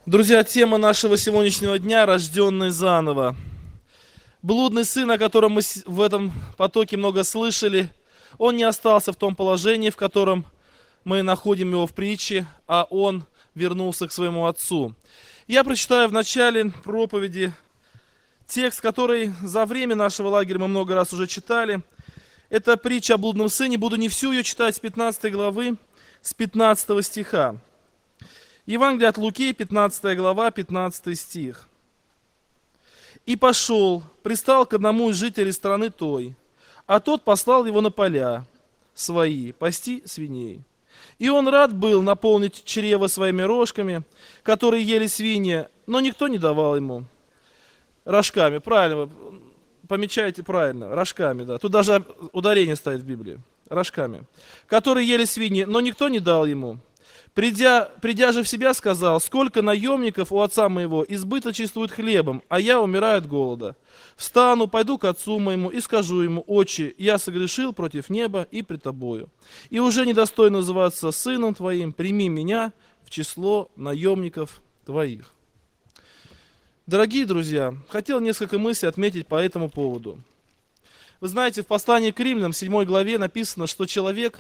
Друзья, тема нашего сегодняшнего дня – рожденный заново. Блудный сын, о котором мы в этом потоке много слышали, он не остался в том положении, в котором мы находим его в притче, а он вернулся к своему отцу. Я прочитаю в начале проповеди текст, который за время нашего лагеря мы много раз уже читали. Это притча о блудном сыне. Буду не всю ее читать с 15 главы, с 15 стиха. Евангелие от Луки, 15 глава, 15 стих. «И пошел, пристал к одному из жителей страны той, а тот послал его на поля свои, пасти свиней. И он рад был наполнить чрево своими рожками, которые ели свиньи, но никто не давал ему». Рожками, правильно, вы помечаете правильно, рожками, да. Тут даже ударение стоит в Библии, рожками. «Которые ели свиньи, но никто не дал ему. Придя же в себя, сказал: сколько наемников у отца моего избыточествуют хлебом, а я умираю от голода. Встану, пойду к отцу моему и скажу ему: отче, я согрешил против неба и пред тобою, и уже недостоин называться сыном твоим, прими меня в число наемников твоих». Дорогие друзья, хотел несколько мыслей отметить по этому поводу. Вы знаете, в послании к Римлянам, 7 главе написано, что человек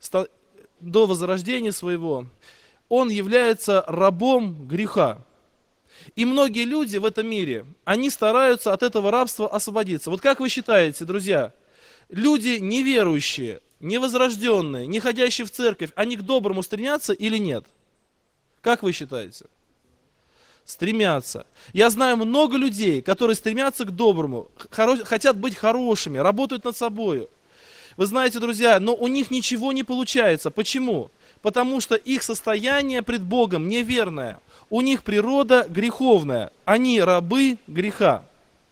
до возрождения своего, он является рабом греха. И многие люди в этом мире, они стараются от этого рабства освободиться. Вот как вы считаете, друзья, люди неверующие, невозрожденные, не ходящие в церковь, они к доброму стремятся или нет? Как вы считаете? Стремятся. Я знаю много людей, которые стремятся к доброму, хотят быть хорошими, работают над собой. Вы знаете, друзья, но у них ничего не получается. Почему? Потому что их состояние пред Богом неверное. У них природа греховная. Они рабы греха.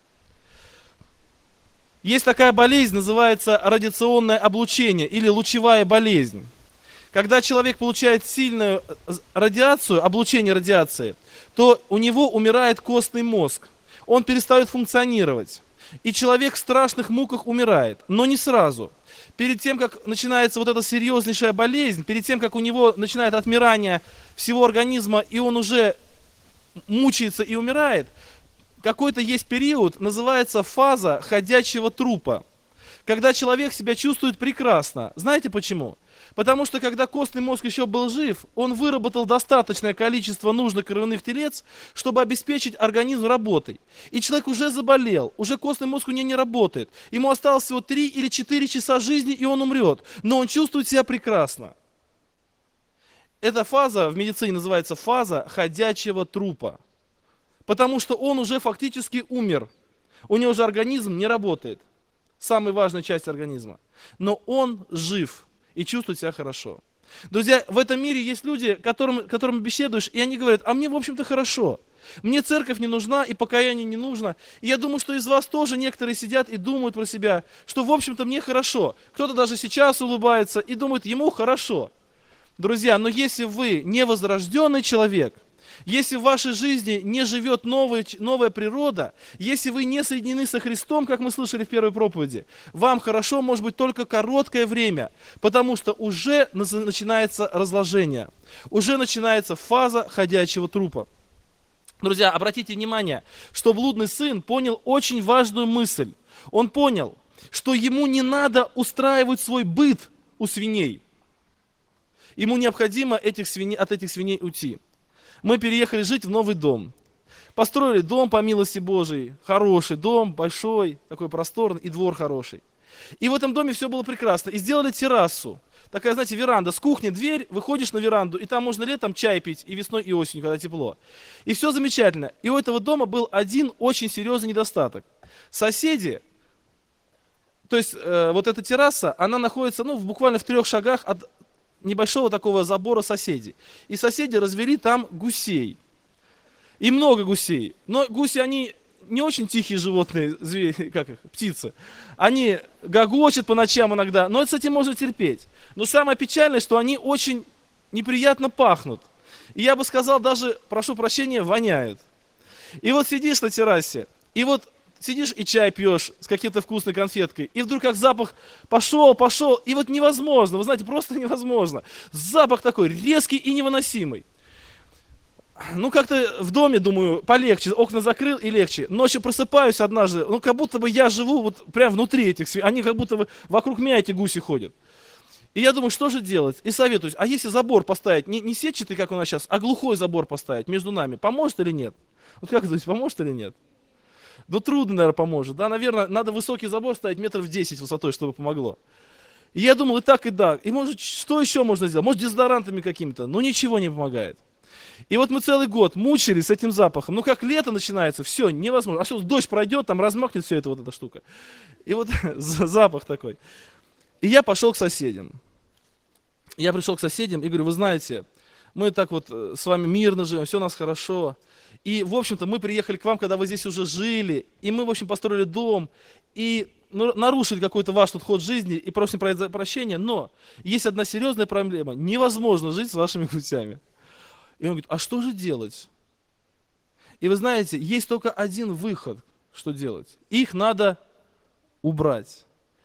Есть такая болезнь, называется радиационное облучение или лучевая болезнь. Когда человек получает сильную радиацию, облучение радиации, то у него умирает костный мозг. Он перестает функционировать. И человек в страшных муках умирает, но не сразу. Перед тем, как начинается вот эта серьезнейшая болезнь, перед тем, как у него начинает отмирание всего организма, и он уже мучается и умирает, какой-то есть период, называется фаза ходячего трупа. Когда человек себя чувствует прекрасно. Знаете почему? Потому что когда костный мозг еще был жив, он выработал достаточное количество нужных кровяных телец, чтобы обеспечить организм работой. И человек уже заболел, уже костный мозг у него не работает. Ему осталось всего 3 или 4 часа жизни, и он умрет. Но он чувствует себя прекрасно. Эта фаза в медицине называется фаза ходячего трупа. Потому что он уже фактически умер. У него уже организм не работает. Самая важная часть организма. Но он жив и чувствует себя хорошо. Друзья, в этом мире есть люди, которым беседуешь, и они говорят: а мне, в общем-то, хорошо. Мне церковь не нужна, и покаяние не нужно. И я думаю, что из вас тоже некоторые сидят и думают про себя, что, в общем-то, мне хорошо. Кто-то даже сейчас улыбается и думает, ему хорошо. Друзья, но если вы невозрожденный человек, если в вашей жизни не живет новая природа, если вы не соединены со Христом, как мы слышали в первой проповеди, вам хорошо может быть только короткое время, потому что уже начинается разложение, уже начинается фаза ходячего трупа. Друзья, обратите внимание, что блудный сын понял очень важную мысль. Он понял, что ему не надо устраивать свой быт у свиней. Ему необходимо от этих свиней уйти. Мы переехали жить в новый дом. Построили дом по милости Божией. Хороший дом, большой, такой просторный, и двор хороший. И в этом доме все было прекрасно. И сделали террасу. Такая, знаете, веранда. С кухни дверь, выходишь на веранду, и там можно летом чай пить, и весной, и осенью, когда тепло. И все замечательно. И у этого дома был один очень серьезный недостаток. Соседи, то есть вот эта терраса, она находится буквально в 3 шагах от небольшого такого забора соседей. И соседи развели там гусей. И много гусей. Но гуси, они не очень тихие животные, звери, птицы. Они гогочут по ночам иногда, но с этим можно терпеть. Но самое печальное, что они очень неприятно пахнут. И я бы сказал, даже, прошу прощения, воняют. И вот сидишь на террасе, и вот сидишь и чай пьешь с какой-то вкусной конфеткой, и вдруг как запах пошел, и вот невозможно, вы знаете, просто невозможно. Запах такой резкий и невыносимый. Ну, как-то в доме, думаю, полегче, окна закрыл и легче. Ночью просыпаюсь однажды, ну, как будто бы я живу вот прям внутри этих свиней. Они как будто бы вокруг меня эти гуси ходят. И я думаю, что же делать? И советуюсь, а если забор поставить, не сетчатый, как у нас сейчас, а глухой забор поставить между нами, поможет или нет? Вот как думаете, поможет или нет? Ну, трудно, наверное, поможет. Да, наверное, надо высокий забор ставить метров 10 высотой, чтобы помогло. И я думал, и так, и так. И может, что еще можно сделать? Может, дезодорантами какими-то? Но ничего не помогает. И вот мы целый год мучились с этим запахом. Ну, как лето начинается, все, невозможно. А что, дождь пройдет, там размахнет все это, вот эта штука. И вот запах такой. И я пошел к соседям. Я пришел к соседям и говорю, вы знаете, мы так вот с вами мирно живем, все у нас хорошо. И, в общем-то, мы приехали к вам, когда вы здесь уже жили. И мы, в общем, построили дом. И нарушили какой-то ваш тут ход жизни и просим прощения. Но есть одна серьезная проблема. Невозможно жить с вашими гусями. И он говорит, а что же делать? И вы знаете, есть только один выход, что делать. Их надо убрать.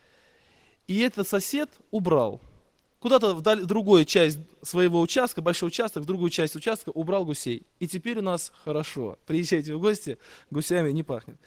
И этот сосед убрал. Куда-то в другую часть своего участка, большой участок, в другую часть участка убрал гусей. И теперь у нас хорошо. Приезжайте в гости, гусями не пахнет.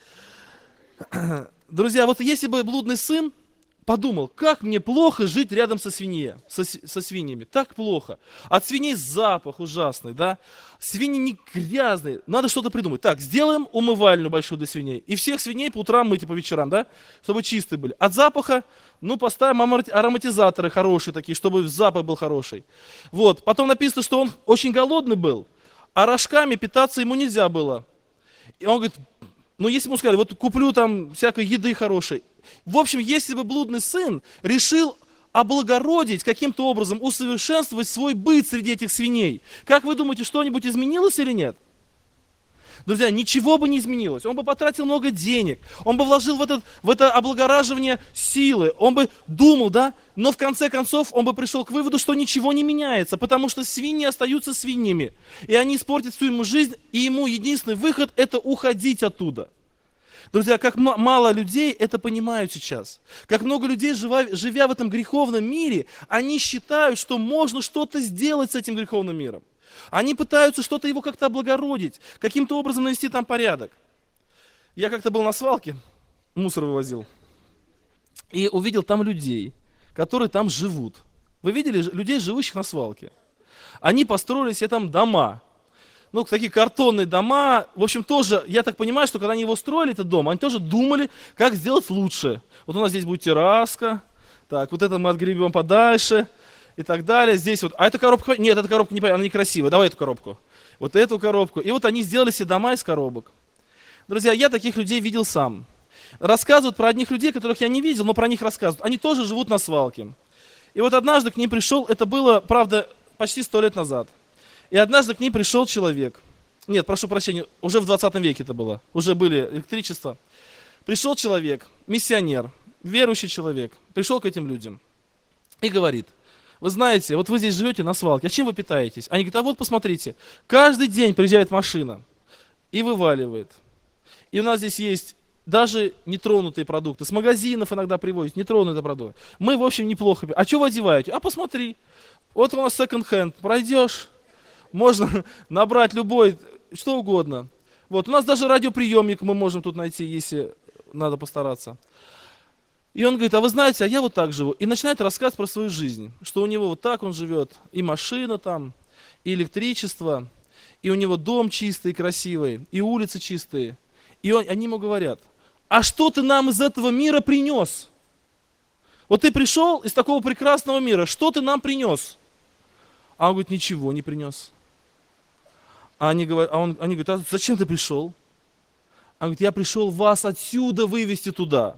Друзья, вот если бы блудный сын подумал, как мне плохо жить рядом со свиньями, так плохо. От свиней запах ужасный, да, свиньи не грязные, надо что-то придумать. Так, сделаем умывальную большую для свиней, и всех свиней по утрам мыть и по вечерам, да, чтобы чистые были. От запаха, ну, поставим ароматизаторы хорошие такие, чтобы запах был хороший. Вот, потом написано, что он очень голодный был, а рожками питаться ему нельзя было. И он говорит, ну, если ему сказали, вот куплю там всякой еды хорошей. В общем, если бы блудный сын решил облагородить, каким-то образом усовершенствовать свой быт среди этих свиней, как вы думаете, что-нибудь изменилось или нет? Друзья, ничего бы не изменилось. Он бы потратил много денег, он бы вложил в это облагораживание силы, он бы думал, да, но в конце концов он бы пришел к выводу, что ничего не меняется, потому что свиньи остаются свиньями, и они испортят всю ему жизнь, и ему единственный выход – это уходить оттуда. Друзья, как мало людей это понимают сейчас. Как много людей, живя в этом греховном мире, они считают, что можно что-то сделать с этим греховным миром. Они пытаются что-то его как-то облагородить, каким-то образом навести там порядок. Я как-то был на свалке, мусор вывозил, и увидел там людей, которые там живут. Вы видели людей, живущих на свалке? Они построили себе там дома. Ну, такие картонные дома, в общем, тоже, я так понимаю, что когда они его строили, этот дом, они тоже думали, как сделать лучше. Вот у нас здесь будет терраска, так, вот это мы отгребем подальше и так далее. Здесь вот, а эта коробка, нет, эта коробка не, она некрасивая, давай эту коробку. Вот эту коробку. И вот они сделали себе дома из коробок. Друзья, я таких людей видел сам. Рассказывают про одних людей, которых я не видел, но про них рассказывают. Они тоже живут на свалке. И вот однажды к ним пришел, это было, правда, почти 100 лет назад. И однажды к ним пришел человек. Нет, прошу прощения, уже в 20 веке это было. Уже были электричества. Пришел человек, миссионер, верующий человек. Пришел к этим людям и говорит, вы знаете, вот вы здесь живете на свалке, а чем вы питаетесь? Они говорят, а вот посмотрите, каждый день приезжает машина и вываливает. И у нас здесь есть даже нетронутые продукты. С магазинов иногда привозят нетронутые продукты. Мы, в общем, неплохо. А что вы одеваете? А посмотри, вот у нас секонд-хенд, пройдешь, можно набрать любой, что угодно. Вот, у нас даже радиоприемник мы можем тут найти, если надо постараться. И он говорит, а вы знаете, а я вот так живу. И начинает рассказ про свою жизнь, что у него вот так он живет, и машина там, и электричество, и у него дом чистый, красивый, и улицы чистые. И они ему говорят, а что ты нам из этого мира принес? Вот ты пришел из такого прекрасного мира, что ты нам принес? А он говорит, ничего не принес. Они говорят, а зачем ты пришел? Он говорит, я пришел вас отсюда вывести туда.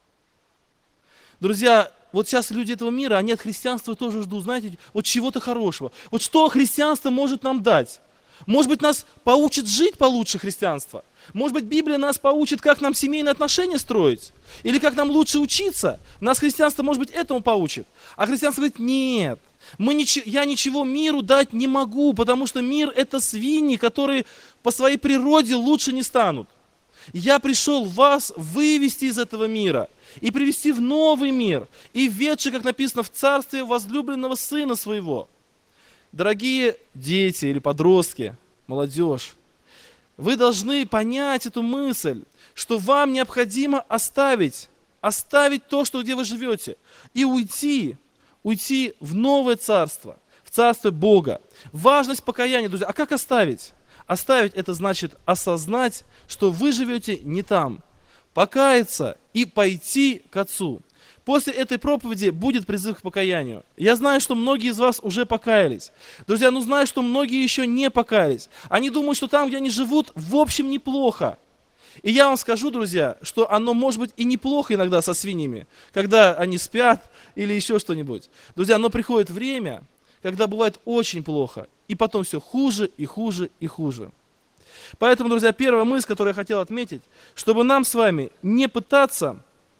Друзья, вот сейчас люди этого мира, они от христианства тоже ждут, знаете, вот чего-то хорошего. Вот что христианство может нам дать? Может быть, нас поучит жить получше христианство? Может быть, Библия нас поучит, как нам семейные отношения строить? Или как нам лучше учиться? Нас христианство, может быть, этому поучит. А христианство говорит, нет. Я ничего миру дать не могу, потому что мир – это свиньи, которые по своей природе лучше не станут. Я пришел вас вывести из этого мира и привести в новый мир, и введший, как написано, в царствие возлюбленного сына своего. Дорогие дети или подростки, молодежь, вы должны понять эту мысль, что вам необходимо оставить то, что где вы живете, и уйти в новое царство, в царство Бога. Важность покаяния, друзья. А как оставить? Оставить это значит осознать, что вы живете не там, покаяться и пойти к Отцу. После этой проповеди будет призыв к покаянию. Я знаю, что многие из вас уже покаялись. Друзья, знаю, что многие еще не покаялись. Они думают, что там, где они живут, в общем неплохо. И я вам скажу, друзья, что оно может быть и неплохо иногда со свиньями, когда они спят или еще что-нибудь. Друзья, но приходит время, когда бывает очень плохо, и потом все хуже и хуже и хуже. Поэтому, друзья, первая мысль, которую я хотел отметить, чтобы нам с вами не пытаться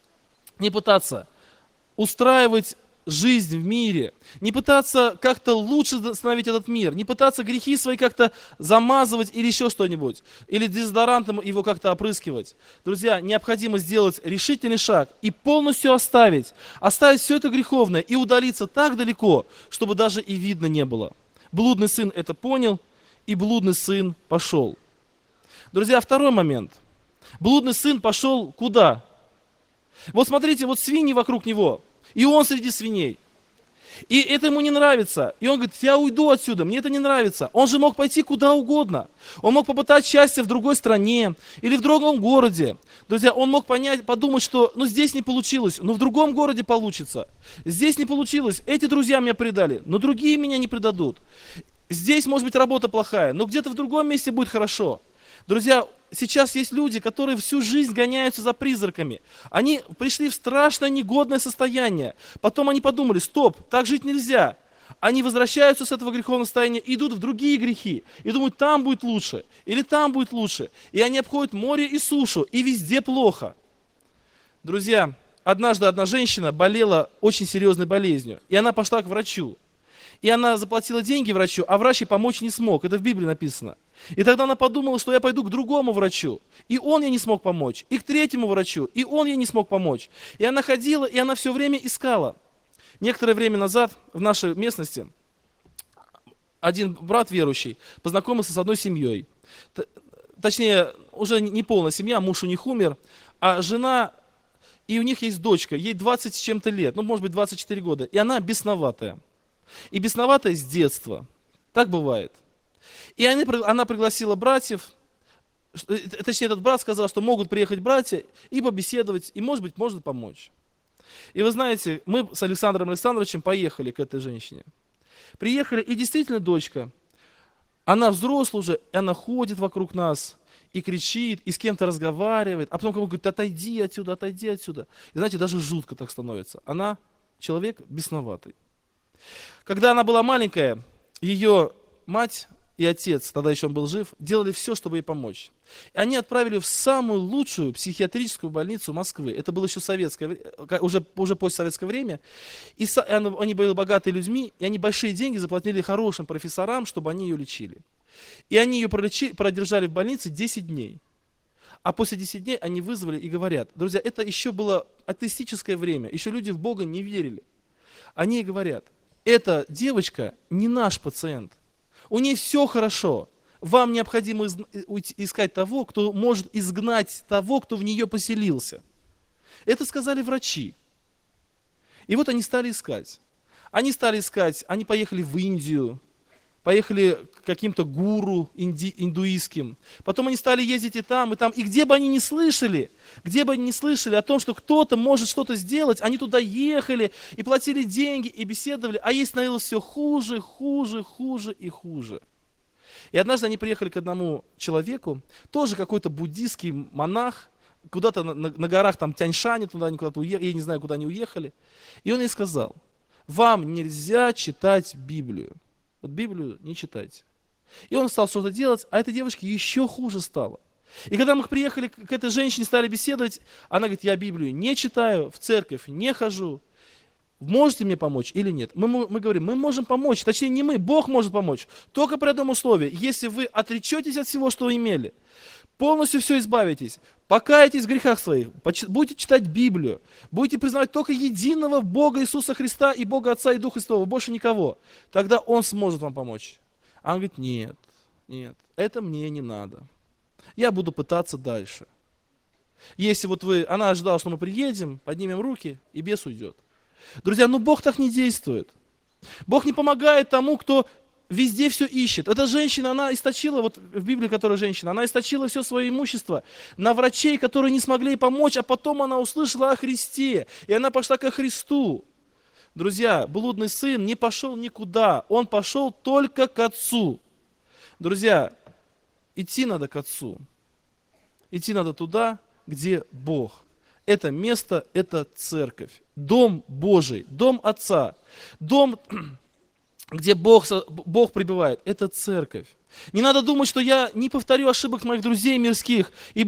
устраивать жизнь в мире, не пытаться как-то лучше становить этот мир, не пытаться грехи свои как-то замазывать или еще что-нибудь, или дезодорантом его как-то опрыскивать. Друзья, необходимо сделать решительный шаг и полностью оставить все это греховное и удалиться так далеко, чтобы даже и видно не было. Блудный сын это понял, и блудный сын пошел. Друзья, второй момент. Блудный сын пошел куда? Вот смотрите, вот свиньи вокруг него, и он среди свиней. И это ему не нравится. И он говорит, я уйду отсюда, мне это не нравится. Он же мог пойти куда угодно. Он мог попытать счастье в другой стране или в другом городе. Друзья, он мог подумать, что здесь не получилось, но в другом городе получится. Здесь не получилось, эти друзья меня предали, но другие меня не предадут. Здесь может быть работа плохая, но где-то в другом месте будет хорошо. Друзья, сейчас есть люди, которые всю жизнь гоняются за призраками. Они пришли в страшно негодное состояние. Потом они подумали, стоп, так жить нельзя. Они возвращаются с этого греховного состояния, идут в другие грехи. И думают, там будет лучше, или там будет лучше. И они обходят море и сушу, и везде плохо. Друзья, однажды одна женщина болела очень серьезной болезнью. И она пошла к врачу. И она заплатила деньги врачу, а врач ей помочь не смог. Это в Библии написано. И тогда она подумала, что я пойду к другому врачу, и он ей не смог помочь. И к третьему врачу, и он ей не смог помочь. И она ходила, и она все время искала. Некоторое время назад в нашей местности один брат верующий познакомился с одной семьей. Точнее, уже не полная семья, муж у них умер, а жена, и у них есть дочка, ей 20 с чем-то лет, может быть 24 года, и она бесноватая. И бесноватая с детства. Так бывает. И она пригласила братьев, точнее, этот брат сказал, что могут приехать братья и побеседовать, и, может быть, можно помочь. И вы знаете, мы с Александром Александровичем поехали к этой женщине. Приехали, и действительно дочка, она взрослая уже, и она ходит вокруг нас, и кричит, и с кем-то разговаривает, а потом кому-то говорит, отойди отсюда, отойди отсюда. И знаете, даже жутко так становится. Она человек бесноватый. Когда она была маленькая, ее мать и отец, тогда еще он был жив, делали все, чтобы ей помочь. И они отправили в самую лучшую психиатрическую больницу Москвы. Это было еще уже постсоветское время. И они были богатыми людьми, и они большие деньги заплатили хорошим профессорам, чтобы они ее лечили. И они ее продержали в больнице 10 дней. А после 10 дней они вызвали и говорят, друзья, это еще было атеистическое время, еще люди в Бога не верили. Они ей говорят, эта девочка не наш пациент. У нее все хорошо. Вам необходимо искать того, кто может изгнать того, кто в нее поселился. Это сказали врачи. И вот они стали искать. Они поехали в Индию, поехали к каким-то гуру индуистским. Потом они стали ездить и там, и там. И где бы они ни слышали о том, что кто-то может что-то сделать, они туда ехали и платили деньги, и беседовали, а ей становилось все хуже, хуже, хуже и хуже. И однажды они приехали к одному человеку, тоже какой-то буддийский монах, куда-то на горах, там Тяньшане, туда они куда-то уехали, я не знаю, куда они уехали. И он ей сказал, вам нельзя читать Библию. Вот Библию не читайте. И он стал что-то делать, а этой девочке еще хуже стало. И когда мы приехали к этой женщине, стали беседовать, она говорит, я Библию не читаю, в церковь не хожу. Можете мне помочь или нет? Мы говорим, мы можем помочь, точнее не мы, Бог может помочь. Только при одном условии, если вы отречетесь от всего, что имели, полностью все избавитесь, покаетесь в грехах своих, будете читать Библию, будете признавать только единого Бога Иисуса Христа и Бога Отца и Духа Святого, больше никого, тогда Он сможет вам помочь. А он говорит, нет, нет, это мне не надо. Я буду пытаться дальше. Если вот она ожидала, что мы приедем, поднимем руки, и бес уйдет. Друзья, Бог так не действует. Бог не помогает тому, кто везде все ищет. Эта женщина, она источила, вот в Библии, которая женщина, она источила все свое имущество на врачей, которые не смогли ей помочь, а потом она услышала о Христе, и она пошла ко Христу. Друзья, блудный сын не пошел никуда, он пошел только к Отцу. Друзья, идти надо к Отцу. Идти надо туда, где Бог. Это место, это церковь. Дом Божий, дом Отца. Дом, где Бог пребывает, это церковь. Не надо думать, что я не повторю ошибок моих друзей мирских, и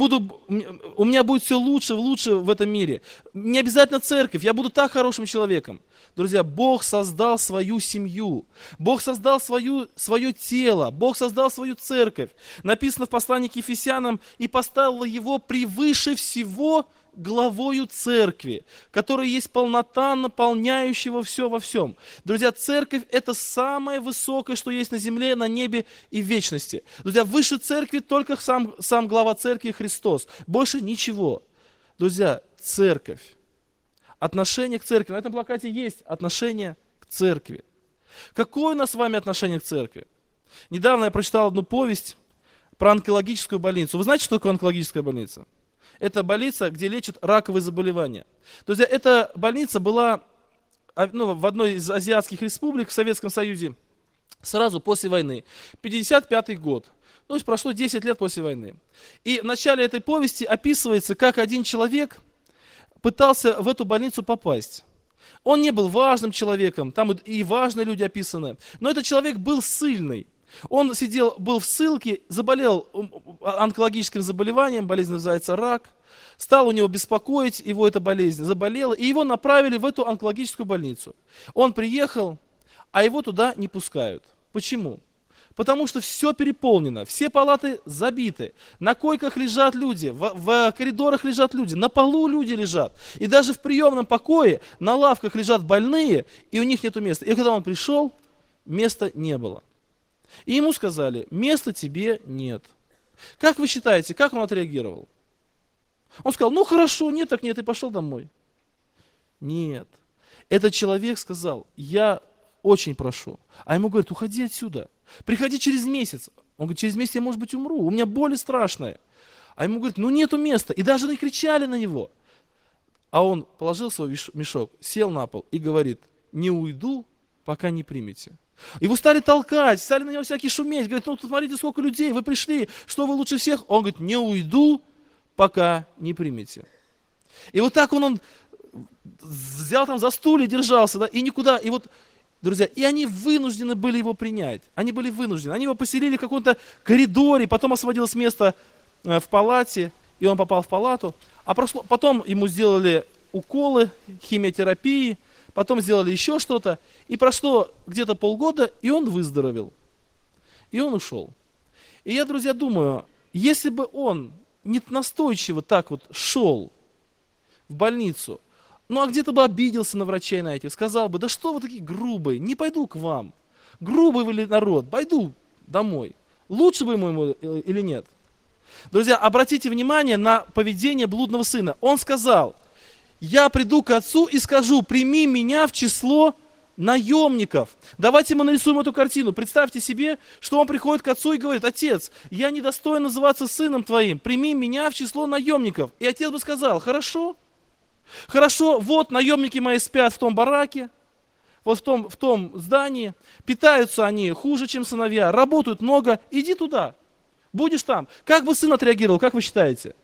у меня будет все лучше в этом мире. Не обязательно церковь, я буду так хорошим человеком. Друзья, Бог создал свою семью, Бог создал свое тело, Бог создал свою церковь. Написано в послании к Ефесянам: «И поставил его превыше всего главою церкви, которая есть полнота наполняющего все во всем». Друзья, церковь – это самое высокое, что есть на земле, на небе и в вечности. Друзья, выше церкви только сам глава церкви Христос. Больше ничего. Друзья, церковь. Отношение к церкви. На этом плакате есть отношение к церкви. Какое у нас с вами отношение к церкви? Недавно я прочитал одну повесть про онкологическую больницу. Вы знаете, что такое онкологическая больница? Это больница, где лечат раковые заболевания. Друзья, эта больница была в одной из азиатских республик в Советском Союзе сразу после войны. 55-й год. То есть прошло 10 лет после войны. И в начале этой повести описывается, как один человек пытался в эту больницу попасть. Он не был важным человеком, там и важные люди описаны, но этот человек был ссыльный. Он был в ссылке, заболел онкологическим заболеванием, болезнь называется рак, стал у него беспокоить его эта болезнь, заболела, и его направили в эту онкологическую больницу. Он приехал, а его туда не пускают. Почему? Потому что все переполнено, все палаты забиты, на койках лежат люди, в коридорах лежат люди, на полу люди лежат. И даже в приемном покое на лавках лежат больные, и у них нет места. И когда он пришел, места не было. И ему сказали: места тебе нет. Как вы считаете, как он отреагировал? Он сказал: хорошо, нет так нет, и пошел домой. Нет. Этот человек сказал: я очень прошу. А ему говорят: уходи отсюда. Приходи через месяц. Он говорит: через месяц я, может быть, умру, у меня боль страшная. А ему говорят: нету места. И даже не кричали на него. А он положил свой мешок, сел на пол и говорит: не уйду, пока не примете. Его стали толкать, стали на него всякие шуметь. Говорят: тут смотрите, сколько людей, вы пришли, что вы лучше всех? Он говорит: не уйду, пока не примете. И вот так он взял там за стулья, держался, да, и никуда, и вот, друзья, и они вынуждены были его принять. Они были вынуждены. Они его поселили в каком-то коридоре, потом освободилось место в палате, и он попал в палату. А потом ему сделали уколы, химиотерапии, потом сделали еще что-то. И прошло где-то полгода, и он выздоровел. И он ушел. И я, друзья, думаю, если бы он не настойчиво так вот шел в больницу, а где-то бы обиделся на врачей на этих, сказал бы: да что вы такие грубые, не пойду к вам. Грубый вы народ, пойду домой. Лучше бы ему или нет? Друзья, обратите внимание на поведение блудного сына. Он сказал: я приду к отцу и скажу: прими меня в число наемников. Давайте мы нарисуем эту картину. Представьте себе, что он приходит к отцу и говорит: отец, я не достоин называться сыном твоим, прими меня в число наемников. И отец бы сказал: хорошо, вот наемники мои спят в том бараке, вот в том здании, питаются они хуже, чем сыновья, работают много, иди туда, будешь там. Как бы сын отреагировал, как вы считаете?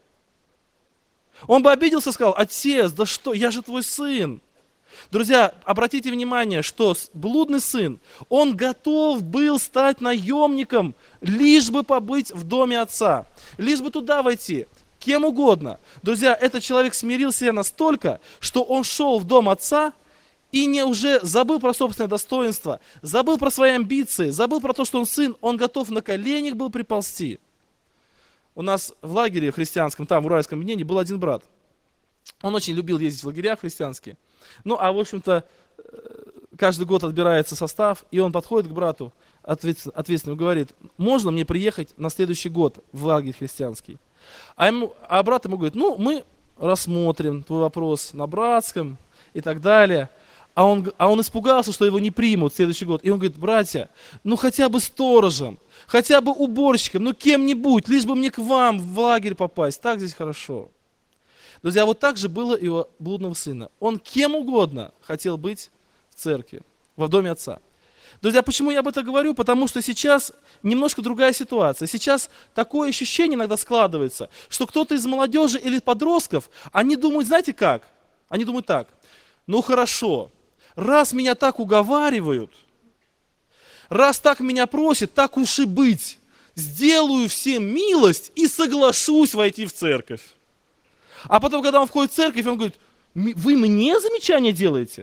Он бы обиделся и сказал: отец, да что, я же твой сын. Друзья, обратите внимание, что блудный сын, он готов был стать наемником, лишь бы побыть в доме отца, лишь бы туда войти, кем угодно. Друзья, этот человек смирил себя настолько, что он шел в дом отца и уже забыл про собственное достоинство, забыл про свои амбиции, забыл про то, что он сын, он готов на коленях был приползти. У нас в лагере христианском, там в Уральском объединении, был один брат. Он очень любил ездить в лагеря христианские. В общем-то, каждый год отбирается состав, и он подходит к брату, ответственный, говорит, можно мне приехать на следующий год в лагерь христианский? А брат ему говорит, ну, мы рассмотрим твой вопрос на братском и так далее. А он испугался, что его не примут в следующий год. И он говорит, братья, ну хотя бы сторожем, хотя бы уборщиком, ну кем-нибудь, лишь бы мне к вам в лагерь попасть. Так здесь хорошо. Друзья, вот так же было и у блудного сына. Он кем угодно хотел быть в церкви, в доме отца. Друзья, почему я об этом говорю? Потому что сейчас немножко другая ситуация. Сейчас такое ощущение иногда складывается, что кто-то из молодежи или подростков, они думают, знаете как? Они думают так, ну хорошо, раз меня так уговаривают, раз так меня просят, так уж и быть, сделаю всем милость и соглашусь войти в церковь. А потом, когда он входит в церковь, он говорит, вы мне замечания делаете?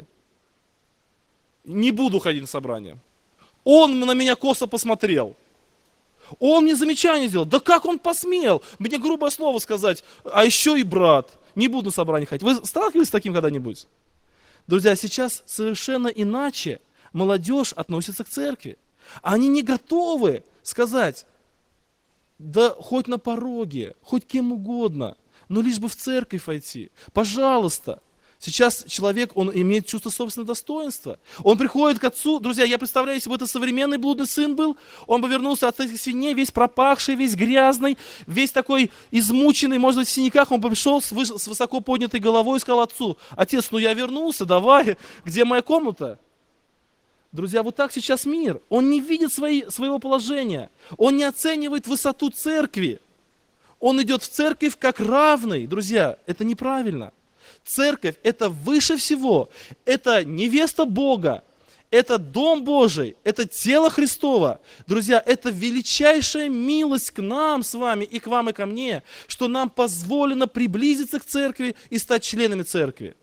Не буду ходить на собрание. Он на меня косо посмотрел. Он мне замечание сделал. Да как он посмел мне грубое слово сказать, а еще и брат. Не буду на собрание ходить. Вы сталкивались с таким когда-нибудь? Друзья, сейчас совершенно иначе молодежь относится к церкви. Они не готовы сказать, да хоть на пороге, хоть кем угодно, но лишь бы в церковь войти. Пожалуйста. Сейчас человек, он имеет чувство собственного достоинства. Он приходит к отцу. Друзья, я представляю, если бы это современный блудный сын был, он бы вернулся от этих свиней, весь пропахший, весь грязный, весь такой измученный, может быть, в синяках. Он бы пришел с высоко поднятой головой и сказал отцу, отец, ну я вернулся, давай, где моя комната? Друзья, вот так сейчас мир. Он не видит своего положения. Он не оценивает высоту церкви. Он идет в церковь как равный. Друзья, это неправильно. Церковь – это выше всего, это невеста Бога, это Дом Божий, это тело Христово. Друзья, это величайшая милость к нам с вами и к вам и ко мне, что нам позволено приблизиться к церкви и стать членами церкви.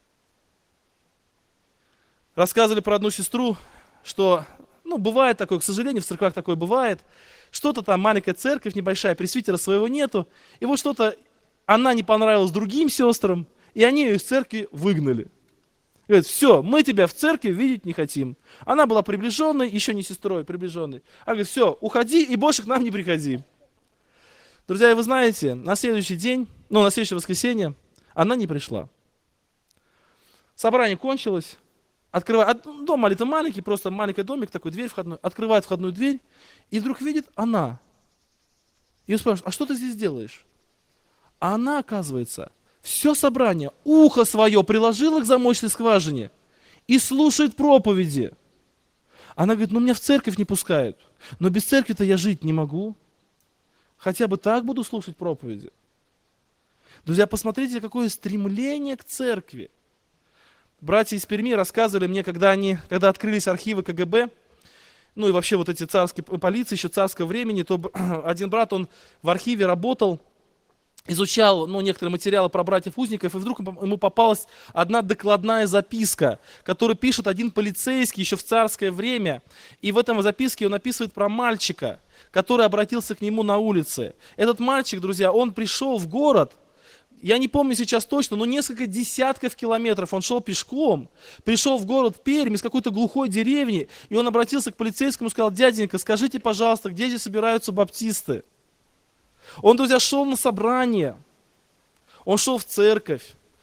Рассказывали про одну сестру, что, бывает такое, к сожалению, в церквах такое бывает, что-то там маленькая церковь небольшая, пресвитера своего нету, и вот что-то, она не понравилась другим сестрам, и они ее из церкви выгнали. Говорят, все, мы тебя в церкви видеть не хотим. Она была приближенной, еще не сестрой, приближенной. Она говорит, все, уходи и больше к нам не приходи. Друзья, вы знаете, на следующий день, на следующее воскресенье, она не пришла. Собрание кончилось. Дом молитва маленький, просто маленький домик, такой дверь входной. Открывает входную дверь, и вдруг видит она. Ее спрашивают, а что ты здесь делаешь? А она, оказывается, все собрание, ухо свое приложила к замочной скважине и слушает проповеди. Она говорит, меня в церковь не пускают, но без церкви-то я жить не могу. Хотя бы так буду слушать проповеди. Друзья, посмотрите, какое стремление к церкви. Братья из Перми рассказывали мне, когда открылись архивы КГБ, и вообще вот эти царские полиции, еще царского времени, то один брат, он в архиве работал, изучал некоторые материалы про братьев-узников, и вдруг ему попалась одна докладная записка, которую пишет один полицейский еще в царское время. И в этом записке он описывает про мальчика, который обратился к нему на улице. Этот мальчик, друзья, он пришел в город, я не помню сейчас точно, но несколько десятков километров он шел пешком, пришел в город Пермь из какой-то глухой деревни, и он обратился к полицейскому и сказал, дяденька, скажите, пожалуйста, где здесь собираются баптисты? Он, друзья, шел на собрание, он шел в церковь.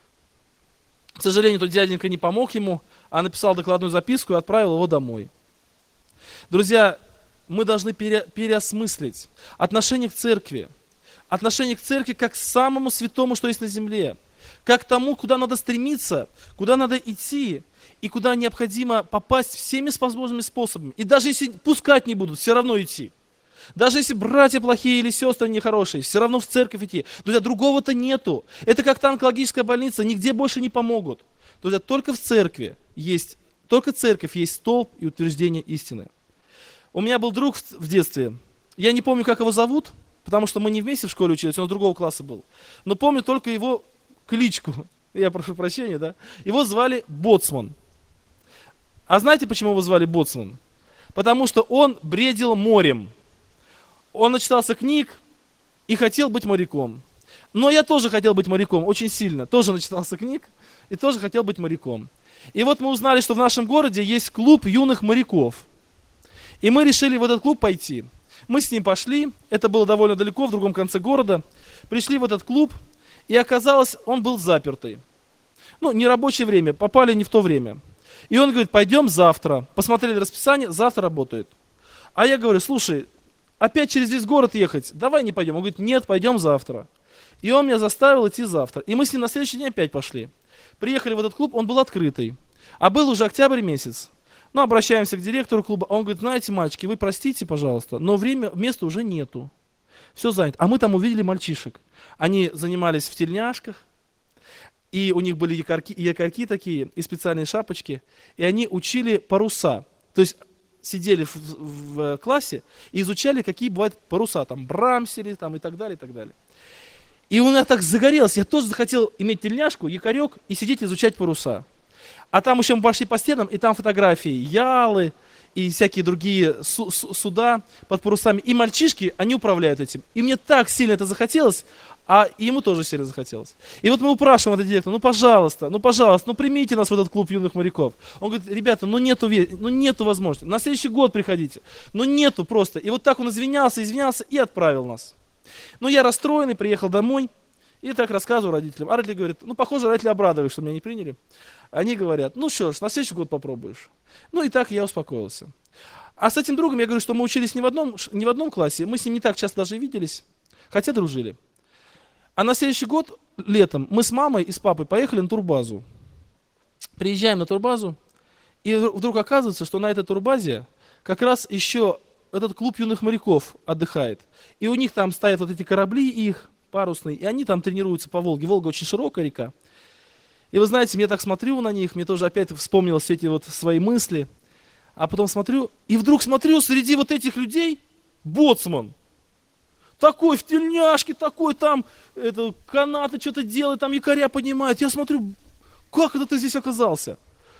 К сожалению, тот дяденька не помог ему, а написал докладную записку и отправил его домой. Друзья, мы должны переосмыслить отношение к церкви. Отношение к церкви как к самому святому, что есть на земле. Как к тому, куда надо стремиться, куда надо идти, и куда необходимо попасть всеми возможными способами. И даже если пускать не будут, все равно идти. Даже если братья плохие или сестры нехорошие, все равно в церковь идти. Друзья, другого-то нету. Это как та онкологическая больница, нигде больше не помогут. Друзья, только церковь есть столб и утверждение истины. У меня был друг в детстве, я не помню, как его зовут, потому что мы не вместе в школе учились, он другого класса был. Но помню только его кличку, я прошу прощения, да. Его звали Боцман. А знаете, почему его звали Боцман? Потому что он бредил морем. Он начитался книг и хотел быть моряком. Но я тоже хотел быть моряком, очень сильно. Тоже начитался книг и тоже хотел быть моряком. И вот мы узнали, что в нашем городе есть клуб юных моряков. И мы решили в этот клуб пойти. Мы с ним пошли, это было довольно далеко, в другом конце города. Пришли в этот клуб, и оказалось, он был запертый. Ну, не рабочее время, попали не в то время. И он говорит, пойдем завтра. Посмотрели расписание, завтра работает. А я говорю, слушай, опять через весь город ехать, давай не пойдем. Он говорит, нет, пойдем завтра. И он меня заставил идти завтра. И мы с ним на следующий день опять пошли. Приехали в этот клуб, он был открытый. А был уже октябрь месяц. Ну, обращаемся к директору клуба, он говорит, знаете, мальчики, вы простите, пожалуйста, но места уже нету. Все занято. А мы там увидели мальчишек. Они занимались в тельняшках, и у них были якорьки такие, и специальные шапочки, и они учили паруса. То есть сидели в классе и изучали, какие бывают паруса, там, брамсели, там, и так далее, и так далее. И у меня так загорелось, я тоже захотел иметь тельняшку, якорек и сидеть изучать паруса. А там еще мы пошли по стенам, и там фотографии ялы и всякие другие суда под парусами. И мальчишки, они управляют этим. И мне так сильно это захотелось, а ему тоже сильно захотелось. И вот мы упрашиваем этого директора, ну пожалуйста, ну примите нас в этот клуб юных моряков. Он говорит, ребята, нету возможности. На следующий год приходите. Нету просто. И вот так он извинялся и отправил нас. Ну я расстроенный, приехал домой. И так рассказываю родителям. А родители говорят, ну похоже, родители обрадовались, что меня не приняли. Они говорят, ну что ж, на следующий год попробуешь. Ну и так я успокоился. А с этим другом я говорю, что мы учились не в одном классе, мы с ним не так часто даже виделись, хотя дружили. А на следующий год, летом, мы с мамой и с папой поехали на турбазу. Приезжаем на турбазу, и вдруг оказывается, что на этой турбазе как раз еще этот клуб юных моряков отдыхает. И у них там стоят вот эти корабли их, парусные, и они там тренируются по Волге. Волга очень широкая река. И вы знаете, я так смотрю на них, мне тоже опять вспомнилось все эти вот свои мысли. А потом смотрю, и вдруг смотрю, среди вот этих людей боцман. Такой в тельняшке, такой там, канаты что-то делает, там якоря поднимает. Я смотрю, как это ты здесь оказался?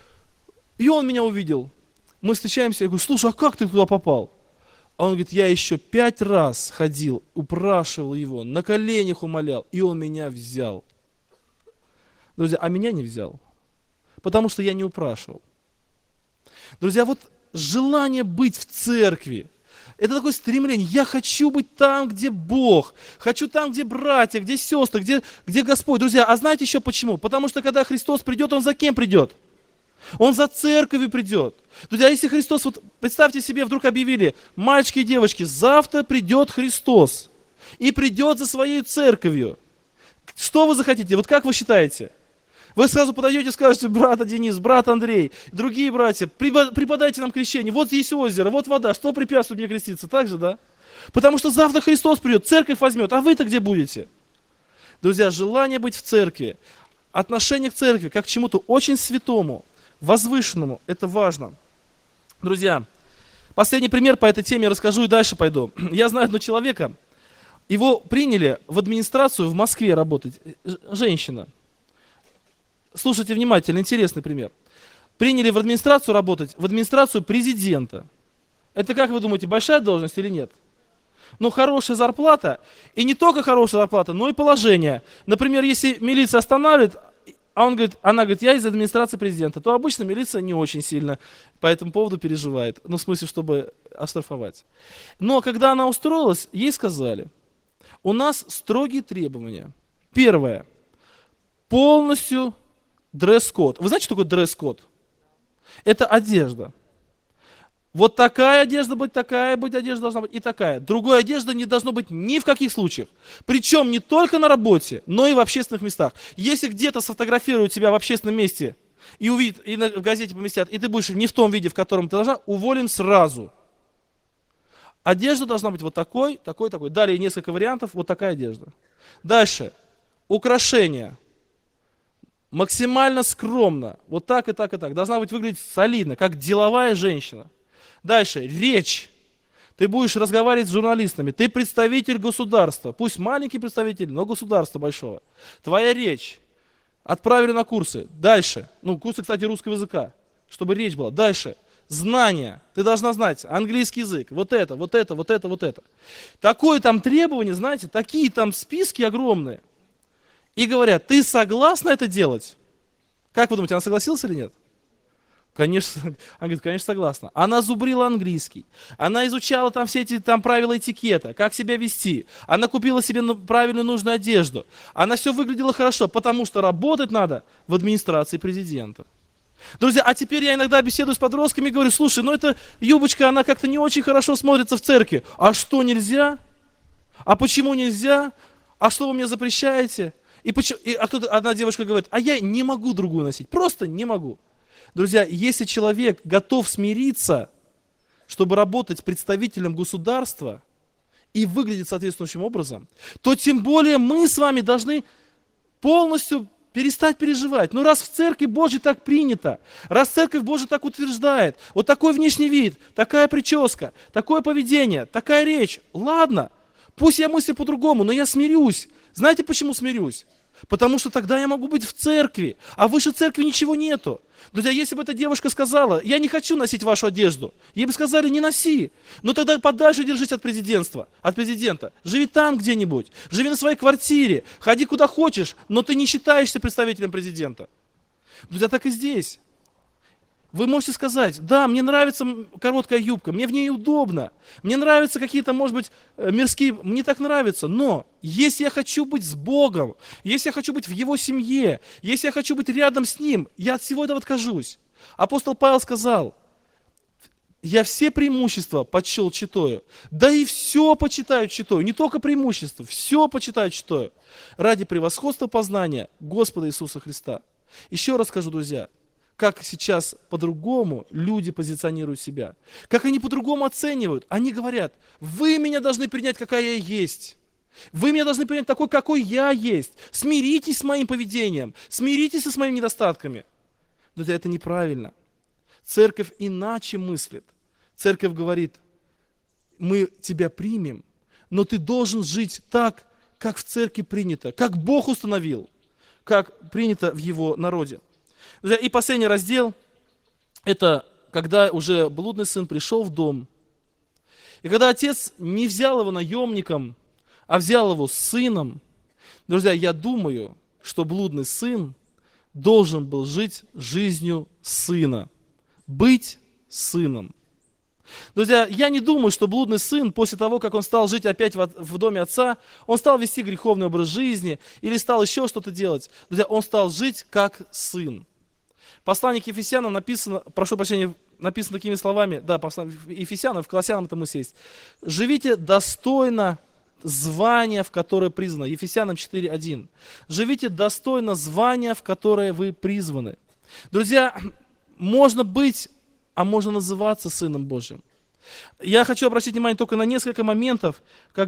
И он меня увидел. Мы встречаемся, я говорю, слушай, а как ты туда попал? А он говорит, я еще 5 раз ходил, упрашивал его, на коленях умолял, и он меня взял. Друзья, а меня не взял, потому что я не упрашивал. Друзья, вот желание быть в церкви, это такое стремление. Я хочу быть там, где Бог, хочу там, где братья, где сестры, где Господь. Друзья, а знаете еще почему? Потому что когда Христос придет, Он за кем придет? Он за церковью придет. Друзья, если Христос, вот представьте себе, вдруг объявили, мальчики и девочки, завтра придет Христос и придет за своей церковью. Что вы захотите? Вот как вы считаете? Вы сразу подойдете и скажете, брат Денис, брат Андрей, другие братья, преподайте нам крещение. Вот есть озеро, вот вода, что препятствует мне креститься? Так же, да? Потому что завтра Христос придет, церковь возьмет, а вы-то где будете? Друзья, желание быть в церкви, отношение к церкви, как к чему-то очень святому, возвышенному, это важно. Друзья, последний пример по этой теме расскажу и дальше пойду. Я знаю одного человека, его приняли в администрацию в Москве работать, женщина. Слушайте внимательно, интересный пример. Приняли в администрацию работать, в администрацию президента. Это, как вы думаете, большая должность или нет? Ну, хорошая зарплата, и не только хорошая зарплата, но и положение. Например, если милиция останавливает, она говорит, я из администрации президента, то обычно милиция не очень сильно по этому поводу переживает. Ну, в смысле, чтобы оштрафовать. Но когда она устроилась, ей сказали, у нас строгие требования. Первое. Полностью дресс-код. Вы знаете, что такое дресс-код? Это одежда. Вот такая одежда быть, такая быть одежда должна быть и такая. Другой одежды не должно быть ни в каких случаях. Причем не только на работе, но и в общественных местах. Если где-то сфотографируют тебя в общественном месте и увидят, и в газете поместят, и ты будешь не в том виде, в котором ты должна, уволен сразу. Одежда должна быть вот такой, такой, такой. Далее несколько вариантов, вот такая одежда. Дальше. Украшения. Максимально скромно. Вот так и так и так. Должна быть выглядеть солидно, как деловая женщина. Дальше. Речь. Ты будешь разговаривать с журналистами. Ты представитель государства. Пусть маленький представитель, но государства большого. Твоя речь. Отправили на курсы. Дальше. Ну, курсы, кстати, русского языка. Чтобы речь была. Дальше. Знания. Ты должна знать английский язык. Вот это, вот это, вот это, вот это. Такое там требование, знаете, такие там списки огромные. И говорят, ты согласна это делать? Как вы думаете, она согласилась или нет? Конечно, она говорит, конечно, согласна. Она зубрила английский, она изучала там все эти там правила этикета, как себя вести, она купила себе правильную нужную одежду, она все выглядела хорошо, потому что работать надо в администрации президента. Друзья, а теперь я иногда беседую с подростками и говорю, слушай, ну эта юбочка, она как-то не очень хорошо смотрится в церкви. А что, нельзя? А почему нельзя? А что вы мне запрещаете? Одна девушка говорит, а я не могу другую носить, просто не могу. Друзья, если человек готов смириться, чтобы работать представителем государства и выглядеть соответствующим образом, то тем более мы с вами должны полностью перестать переживать. Ну раз в Церкви Божьей так принято, раз Церковь Божия так утверждает, вот такой внешний вид, такая прическа, такое поведение, такая речь, ладно, пусть я мыслю по-другому, но я смирюсь. Знаете, почему смирюсь? Потому что тогда я могу быть в церкви, а выше церкви ничего нету. Друзья, если бы эта девушка сказала, я не хочу носить вашу одежду, ей бы сказали, не носи. Но тогда подальше держись от президента. Живи там где-нибудь, живи на своей квартире, ходи куда хочешь, но ты не считаешься представителем президента. Друзья, так и здесь. Вы можете сказать, да, мне нравится короткая юбка, мне в ней удобно, мне нравятся какие-то, может быть, мирские, мне так нравится, но если я хочу быть с Богом, если я хочу быть в Его семье, если я хочу быть рядом с Ним, я от всего этого откажусь. Апостол Павел сказал, я все преимущества почел читаю, да и все почитаю читаю, не только преимущества, все почитаю читаю, ради превосходства познания Господа Иисуса Христа. Еще раз скажу, друзья, как сейчас по-другому люди позиционируют себя, как они по-другому оценивают. Они говорят, вы меня должны принять, какая я есть. Вы меня должны принять такой, какой я есть. Смиритесь с моим поведением, смиритесь с моими недостатками. Друзья, это неправильно. Церковь иначе мыслит. Церковь говорит, мы тебя примем, но ты должен жить так, как в церкви принято, как Бог установил, как принято в Его народе. И последний раздел, это когда уже блудный сын пришел в дом. И когда отец не взял его наемником, а взял его сыном, друзья, я думаю, что блудный сын должен был жить жизнью сына, быть сыном. Друзья, я не думаю, что блудный сын, после того, как он стал жить опять в доме отца, он стал вести греховный образ жизни или стал еще что-то делать. Друзья, он стал жить как сын. Послание к Ефесянам написано, прошу прощения, написано такими словами, да, послание Ефесянам, в Колоссянам это мысль есть. Живите достойно звания, в которое призвано. Ефесянам 4:1. Живите достойно звания, в которое вы призваны. Друзья, можно быть, а можно называться Сыном Божьим. Я хочу обратить внимание только на несколько моментов,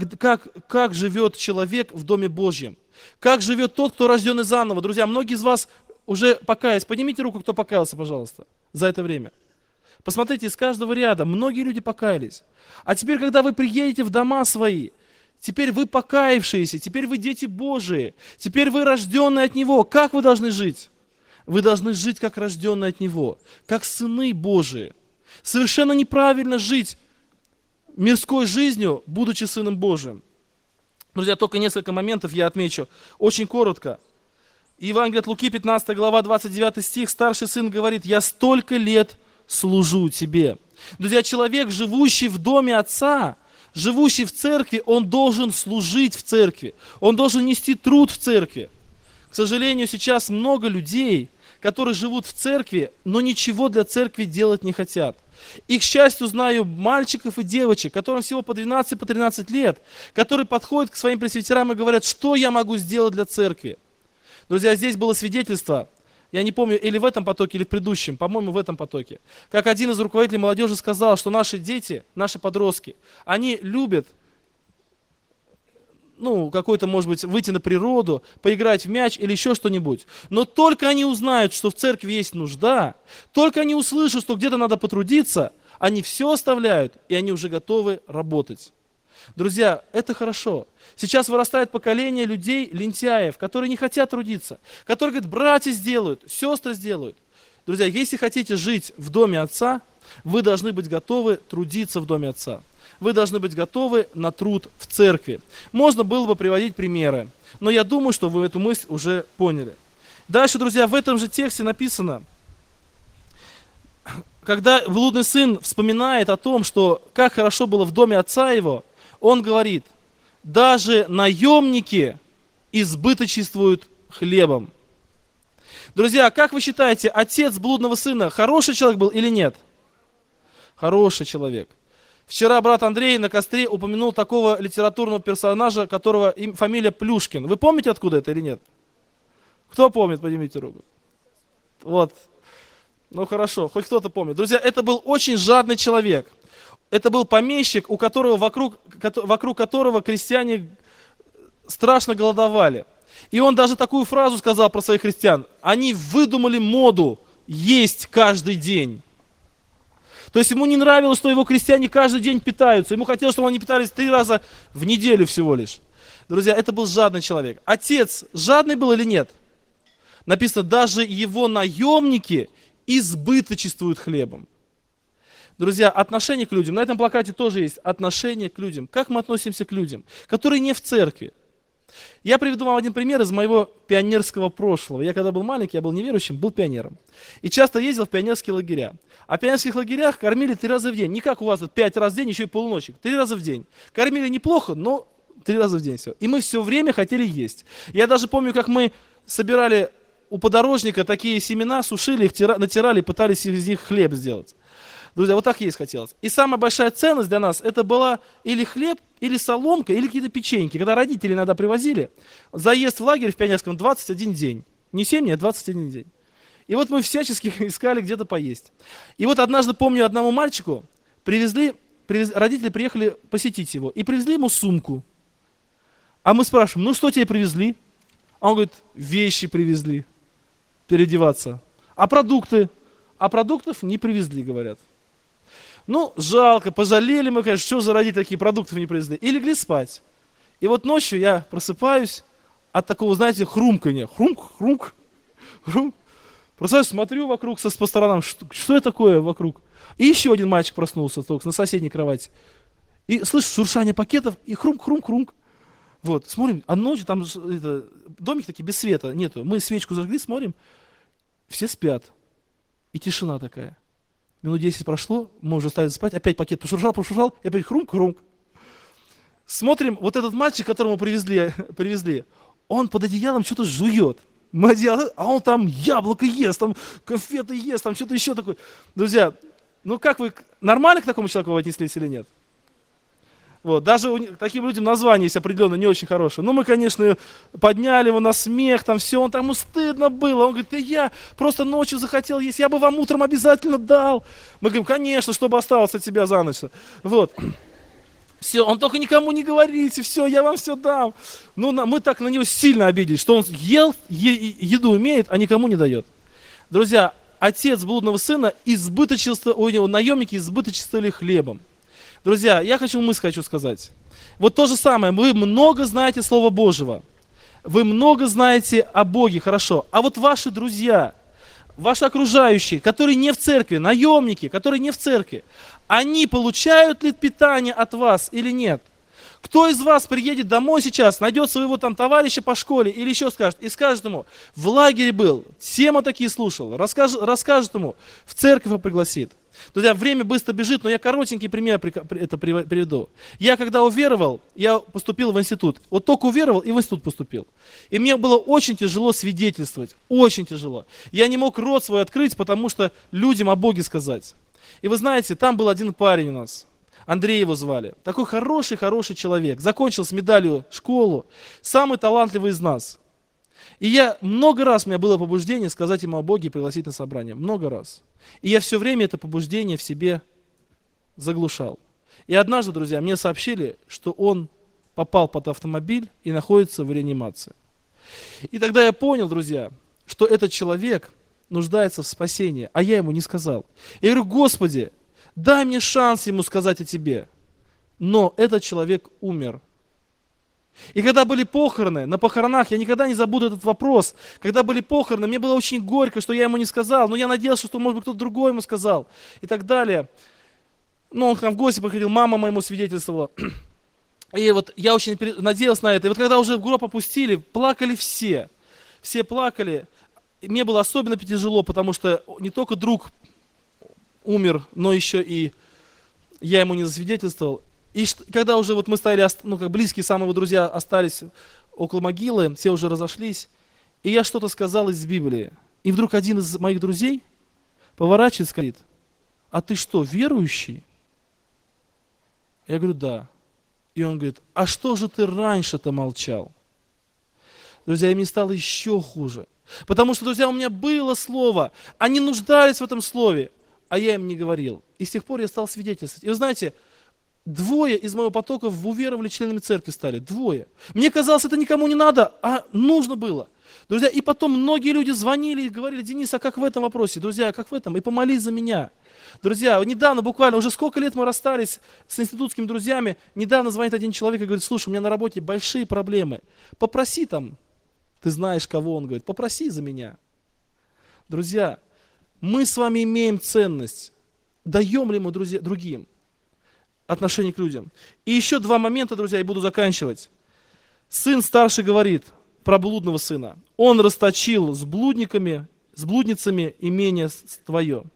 как живет человек в Доме Божьем. Как живет тот, кто рожденный заново. Друзья, многие из вас уже покаялись. Поднимите руку, кто покаялся, пожалуйста, за это время. Посмотрите, из каждого ряда многие люди покаялись. А теперь, когда вы приедете в дома свои, теперь вы покаявшиеся, теперь вы дети Божии, теперь вы рожденные от Него. Как вы должны жить? Вы должны жить, как рожденные от Него, как сыны Божии. Совершенно неправильно жить мирской жизнью, будучи Сыном Божиим. Друзья, только несколько моментов я отмечу. Очень коротко. Евангелие от Луки, 15 глава, 29 стих, старший сын говорит, «Я столько лет служу тебе». Друзья, человек, живущий в доме отца, живущий в церкви, он должен служить в церкви, он должен нести труд в церкви. К сожалению, сейчас много людей, которые живут в церкви, но ничего для церкви делать не хотят. И, к счастью, знаю мальчиков и девочек, которым всего по 12, по 13 лет, которые подходят к своим пресвитерам и говорят, что я могу сделать для церкви. Друзья, здесь было свидетельство, я не помню, или в этом потоке, или в предыдущем, по-моему, в этом потоке, как один из руководителей молодежи сказал, что наши дети, наши подростки, они любят, какой-то, может быть, выйти на природу, поиграть в мяч или еще что-нибудь. Но только они узнают, что в церкви есть нужда, только они услышат, что где-то надо потрудиться, они все оставляют, и они уже готовы работать. Друзья, это хорошо. Сейчас вырастает поколение людей, лентяев, которые не хотят трудиться, которые говорят, братья сделают, сестры сделают. Друзья, если хотите жить в доме Отца, вы должны быть готовы трудиться в доме Отца. Вы должны быть готовы на труд в церкви. Можно было бы приводить примеры, но я думаю, что вы эту мысль уже поняли. Дальше, друзья, в этом же тексте написано, когда блудный сын вспоминает о том, что как хорошо было в доме отца его, он говорит, даже наемники избыточествуют хлебом. Друзья, как вы считаете, отец блудного сына хороший человек был или нет? Хороший человек. Вчера брат Андрей на костре упомянул такого литературного персонажа, которого фамилия Плюшкин. Вы помните, откуда это или нет? Кто помнит, поднимите руку. Вот. Ну хорошо, хоть кто-то помнит. Друзья, это был очень жадный человек. Это был помещик, у которого, вокруг которого крестьяне страшно голодовали. И он даже такую фразу сказал про своих христиан. Они выдумали моду есть каждый день. То есть ему не нравилось, что его крестьяне каждый день питаются. Ему хотелось, чтобы они питались 3 раза в неделю всего лишь. Друзья, это был жадный человек. Отец жадный был или нет? Написано, даже его наемники избыточествуют хлебом. Друзья, отношение к людям. На этом плакате тоже есть отношение к людям. Как мы относимся к людям, которые не в церкви? Я приведу вам один пример из моего пионерского прошлого. Я когда был маленький, я был неверующим, был пионером. И часто ездил в пионерские лагеря. А в пионерских лагерях кормили 3 раза в день. Не как у вас 5 раз в день, еще и полуночник. 3 раза в день. Кормили неплохо, но 3 раза в день все. И мы все время хотели есть. Я даже помню, как мы собирали у подорожника такие семена, сушили их, натирали и пытались из них хлеб сделать. Друзья, вот так есть хотелось. И самая большая ценность для нас, это была или хлеб, или соломка, или какие-то печеньки. Когда родители иногда привозили, заезд в лагерь в пионерском 21 день. Не 7 дней, а 21 день. И вот мы всячески искали где-то поесть. И вот однажды, помню, одному мальчику родители приехали посетить его, и привезли ему сумку. А мы спрашиваем, ну что тебе привезли? А он говорит, вещи привезли, переодеваться. А продукты? А продуктов не привезли, говорят. Ну, жалко, пожалели мы, конечно, что за родители такие продуктов не привезли. И легли спать. И вот ночью я просыпаюсь от такого, знаете, хрумканья. Хрумк, хрумк, хрумк. Просыпаюсь, смотрю вокруг, по сторонам, что это такое вокруг. И еще один мальчик проснулся только на соседней кровати. И слышу шуршание пакетов, и хрумк, хрумк, хрумк. Вот, смотрим, а ночью там домики такие без света нету. Мы свечку зажгли, смотрим, все спят. И тишина такая. Минут 10 прошло, мы уже стали спать, опять пакет пошуршал, и опять хрумк. Смотрим, вот этот мальчик, которому привезли, он под одеялом что-то жует. Мы одеяло, а он там яблоко ест, там конфеты ест, там что-то еще такое. Друзья, ну как вы, нормально к такому человеку отнеслись или нет? Вот, даже таким людям название есть определенно не очень хорошее. Ну, мы, конечно, подняли его на смех, там все, там ему стыдно было. Он говорит, да я просто ночью захотел есть, я бы вам утром обязательно дал. Мы говорим, конечно, чтобы осталось от тебя за ночь. Вот. Все, он только никому не говорите, все, я вам все дам. Ну, мы так на него сильно обиделись, что он ел, еду умеет, а никому не дает. Друзья, отец блудного сына у него наемники избыточествовали хлебом. Друзья, я хочу сказать. Вот то же самое, вы много знаете Слова Божьего, вы много знаете о Боге, хорошо, а вот ваши друзья, ваши окружающие, которые не в церкви, наемники, которые не в церкви, они получают ли питание от вас или нет? Кто из вас приедет домой сейчас, найдет своего там товарища по школе или еще скажет, и скажет ему, в лагере был, темы такие слушал, расскажет ему, в церковь его пригласит. Друзья, время быстро бежит, но я коротенький пример приведу. Я когда уверовал, я поступил в институт. Вот только уверовал и в институт поступил. И мне было очень тяжело свидетельствовать, очень тяжело. Я не мог рот свой открыть, потому что людям о Боге сказать. И вы знаете, там был один парень у нас, Андрей его звали. Такой хороший человек, закончил с медалью школу, самый талантливый из нас. И я много раз, у меня было побуждение сказать ему о Боге и пригласить на собрание. Много раз. И я все время это побуждение в себе заглушал. И однажды, друзья, мне сообщили, что он попал под автомобиль и находится в реанимации. И тогда я понял, друзья, что этот человек нуждается в спасении, а я ему не сказал. Я говорю, Господи, дай мне шанс ему сказать о Тебе. Но этот человек умер. И когда были похороны, на похоронах, я никогда не забуду этот вопрос, когда были похороны, мне было очень горько, что я ему не сказал, но я надеялся, что, может быть, кто-то другой ему сказал, и так далее. Ну, он к нам в гости приходил, мама моему свидетельствовала. И вот я очень надеялся на это. И вот когда уже в гроб опустили, плакали все. Все плакали. И мне было особенно тяжело, потому что не только друг умер, но еще и я ему не засвидетельствовал. И когда уже вот мы стояли, ну, как близкие самые его друзья остались около могилы, все уже разошлись, и я что-то сказал из Библии. И вдруг один из моих друзей поворачивается и говорит: а ты что, верующий? Я говорю: да. И он говорит: а что же ты раньше-то молчал? Друзья, и мне стало еще хуже. Потому что, друзья, у меня было слово, они нуждались в этом слове, а я им не говорил. И с тех пор я стал свидетельствовать. И вы знаете, 2 из моего потока уверовали, членами церкви стали. 2. Мне казалось, это никому не надо, а нужно было. Друзья, и потом многие люди звонили и говорили: Денис, а как в этом вопросе? Друзья, как в этом? И помолись за меня. Друзья, недавно буквально, уже сколько лет мы расстались с институтскими друзьями, недавно звонит один человек и говорит: слушай, у меня на работе большие проблемы, попроси там, ты знаешь кого, он говорит, попроси за меня. Друзья, мы с вами имеем ценность, даем ли мы, друзья, другим отношение к людям. И еще 2 момента, друзья, и буду заканчивать. Сын старший говорит про блудного сына: он расточил с блудниками, с блудницами имение твое.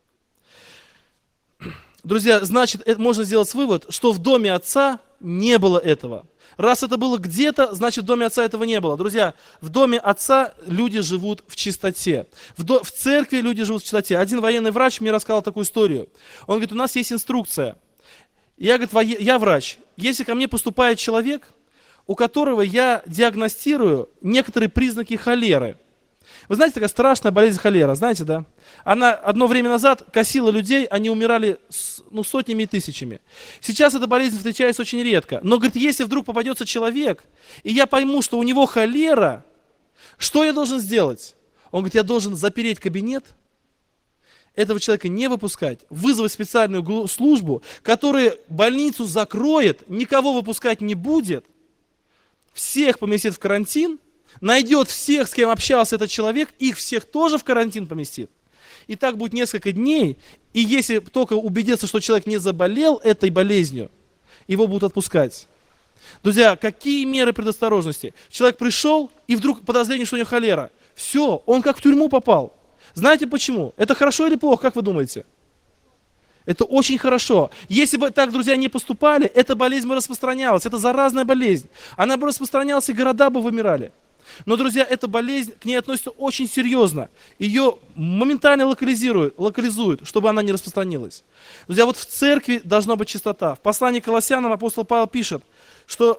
Друзья, значит, можно сделать вывод, что в доме отца не было этого. Раз это было где-то, значит, в доме отца этого не было. Друзья, в доме отца люди живут в чистоте. В церкви люди живут в чистоте. Один военный врач мне рассказал такую историю. Он говорит: у нас есть инструкция. Я, говорит, я врач. Если ко мне поступает человек, у которого я диагностирую некоторые признаки холеры. Вы знаете, такая страшная болезнь холера, знаете, да? Она одно время назад косила людей, они умирали сотнями и тысячами. Сейчас эта болезнь встречается очень редко. Но, говорит, если вдруг попадется человек, и я пойму, что у него холера, что я должен сделать? Он говорит: я должен запереть кабинет, этого человека не выпускать, вызвать специальную службу, которая больницу закроет, никого выпускать не будет, всех поместит в карантин, найдет всех, с кем общался этот человек, их всех тоже в карантин поместит. И так будет несколько дней, и если только убедиться, что человек не заболел этой болезнью, его будут отпускать. Друзья, какие меры предосторожности? Человек пришел, и вдруг подозрение, что у него холера. Все, он как в тюрьму попал. Знаете почему? Это хорошо или плохо, как вы думаете? Это очень хорошо. Если бы так, друзья, не поступали, эта болезнь бы распространялась. Это заразная болезнь. Она бы распространялась, и города бы вымирали. Но, друзья, эта болезнь, к ней относится очень серьезно. Ее моментально локализуют, чтобы она не распространилась. Друзья, вот в церкви должна быть чистота. В послании к Колоссянам апостол Павел пишет, что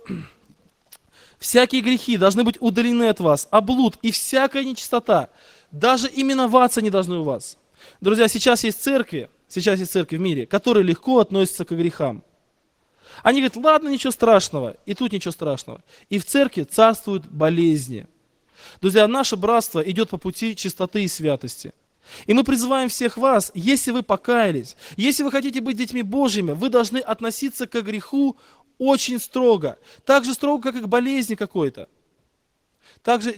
всякие грехи должны быть удалены от вас, а блуд и всякая нечистота даже именоваться не должны у вас. Друзья, сейчас есть церкви в мире, которые легко относятся к грехам. Они говорят: ладно, ничего страшного, и тут ничего страшного. И в церкви царствуют болезни. Друзья, наше братство идет по пути чистоты и святости. И мы призываем всех вас, если вы покаялись, если вы хотите быть детьми Божьими, вы должны относиться к греху очень строго. Так же строго, как и к болезни какой-то. Также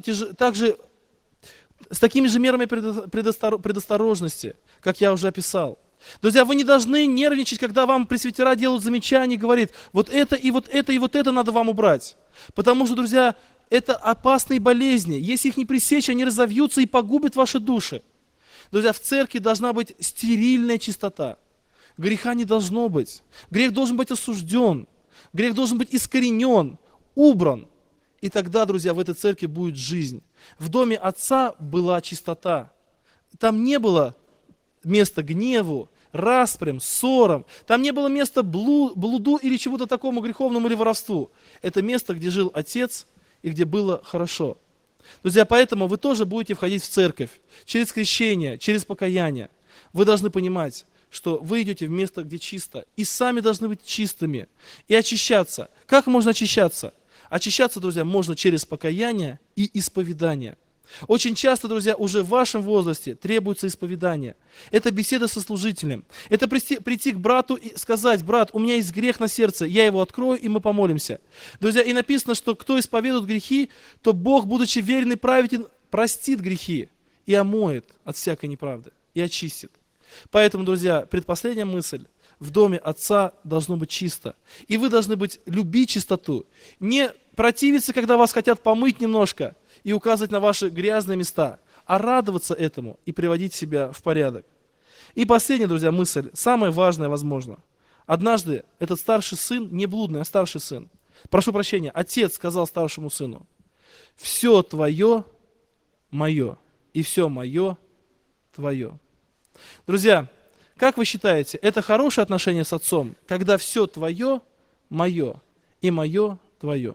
с такими же мерами предосторожности, как я уже описал. Друзья, вы не должны нервничать, когда вам пресвитера делают замечания и говорят: вот это и вот это и вот это надо вам убрать. Потому что, друзья, это опасные болезни. Если их не пресечь, они разовьются и погубят ваши души. Друзья, в церкви должна быть стерильная чистота. Греха не должно быть. Грех должен быть осужден. Грех должен быть искоренен, убран. И тогда, друзья, в этой церкви будет жизнь. В доме Отца была чистота. Там не было места гневу, распрям, ссорам. Там не было места блуду или чему-то такому греховному или воровству. Это место, где жил Отец и где было хорошо. Друзья, поэтому вы тоже будете входить в церковь через крещение, через покаяние. Вы должны понимать, что вы идете в место, где чисто, и сами должны быть чистыми и очищаться. Как можно очищаться? Очищаться, друзья, можно через покаяние и исповедание. Очень часто, друзья, уже в вашем возрасте требуется исповедание. Это беседа со служителем. Это прийти к брату и сказать: брат, у меня есть грех на сердце, я его открою, и мы помолимся. Друзья, и написано, что кто исповедует грехи, то Бог, будучи верен и праведен, простит грехи и омоет от всякой неправды, и очистит. Поэтому, друзья, предпоследняя мысль. В доме Отца должно быть чисто. И вы должны любить чистоту. Не противиться, когда вас хотят помыть немножко и указывать на ваши грязные места, а радоваться этому и приводить себя в порядок. И последняя, друзья, мысль, самая важная, возможно. Однажды этот старший сын, не блудный, а старший сын, прошу прощения, отец сказал старшему сыну: все твое мое, и все мое твое. Друзья, как вы считаете, это хорошее отношение с отцом, когда все твое мое, и мое твое?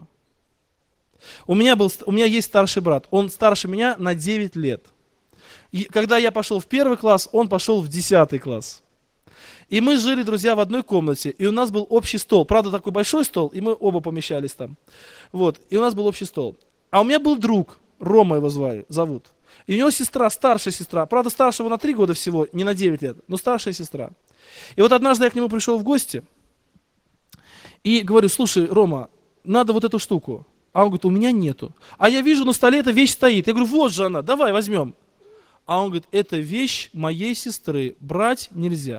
У меня есть старший брат, он старше меня на 9 лет. И когда я пошел в 1 класс, он пошел в 10 класс. И мы жили, друзья, в одной комнате, и у нас был общий стол. Правда, такой большой стол, и мы оба помещались там. Вот, и у нас был общий стол. А у меня был друг, Рома его зовут. И у него сестра, старшая сестра. Правда, старшего на 3 года всего, не на 9 лет, но старшая сестра. И вот однажды я к нему пришел в гости, и говорю: слушай, Рома, надо вот эту штуку. А он говорит: у меня нету. А я вижу, на столе эта вещь стоит. Я говорю: вот же она, давай возьмем. А он говорит: это вещь моей сестры, брать нельзя.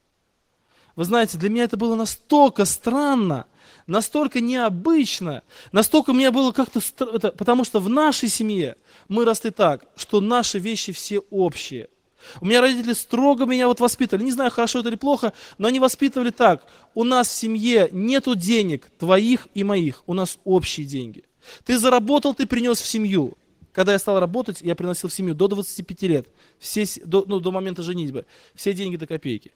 Вы знаете, для меня это было настолько странно, настолько необычно, настолько мне было как-то... Потому что в нашей семье мы росли так, что наши вещи все общие. У меня родители строго меня вот воспитывали. Не знаю, хорошо это или плохо, но они воспитывали так. У нас в семье нету денег твоих и моих, у нас общие деньги. Ты заработал, ты принес в семью. Когда я стал работать, я приносил в семью до 25 лет, до момента женитьбы, все деньги до копейки.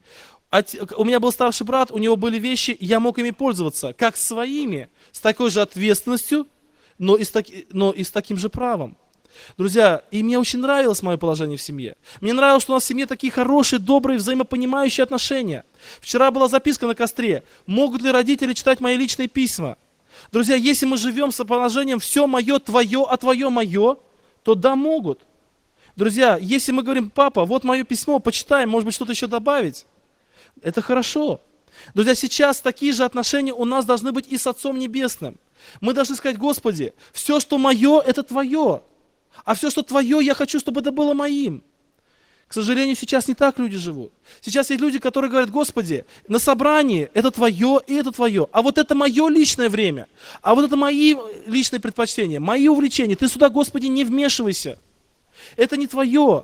У меня был старший брат, у него были вещи, я мог ими пользоваться, как своими, с такой же ответственностью, но и с таким же правом. Друзья, и мне очень нравилось мое положение в семье. Мне нравилось, что у нас в семье такие хорошие, добрые, взаимопонимающие отношения. Вчера была записка на костре: могут ли родители читать мои личные письма? Друзья, если мы живем с положением «все мое твое, а твое мое», то да, могут. Друзья, если мы говорим: папа, вот мое письмо, почитаем, может быть, что-то еще добавить, это хорошо. Друзья, сейчас такие же отношения у нас должны быть и с Отцом Небесным. Мы должны сказать: Господи, все, что мое, это твое. А все, что твое, я хочу, чтобы это было моим. К сожалению, сейчас не так люди живут. Сейчас есть люди, которые говорят: Господи, на собрании это твое и это твое. А вот это мое личное время. А вот это мои личные предпочтения, мои увлечения. Ты сюда, Господи, не вмешивайся. Это не твое.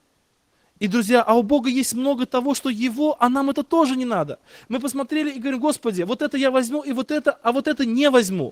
И, друзья, а у Бога есть много того, что Его, а нам это тоже не надо. Мы посмотрели и говорим: Господи, вот это я возьму, и вот это, а вот это не возьму.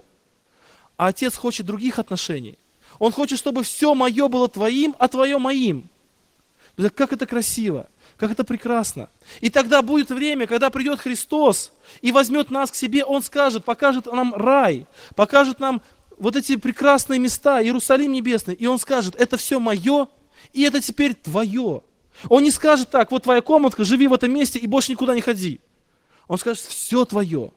А Отец хочет других отношений. Он хочет, чтобы все мое было твоим, а твое моим. Друзья, как это красиво, как это прекрасно. И тогда будет время, когда придет Христос и возьмет нас к себе, Он скажет, покажет нам рай, покажет нам вот эти прекрасные места, Иерусалим небесный, и Он скажет: это все мое, и это теперь твое. Он не скажет: так, вот твоя комнатка, живи в этом месте и больше никуда не ходи. Он скажет: все твое,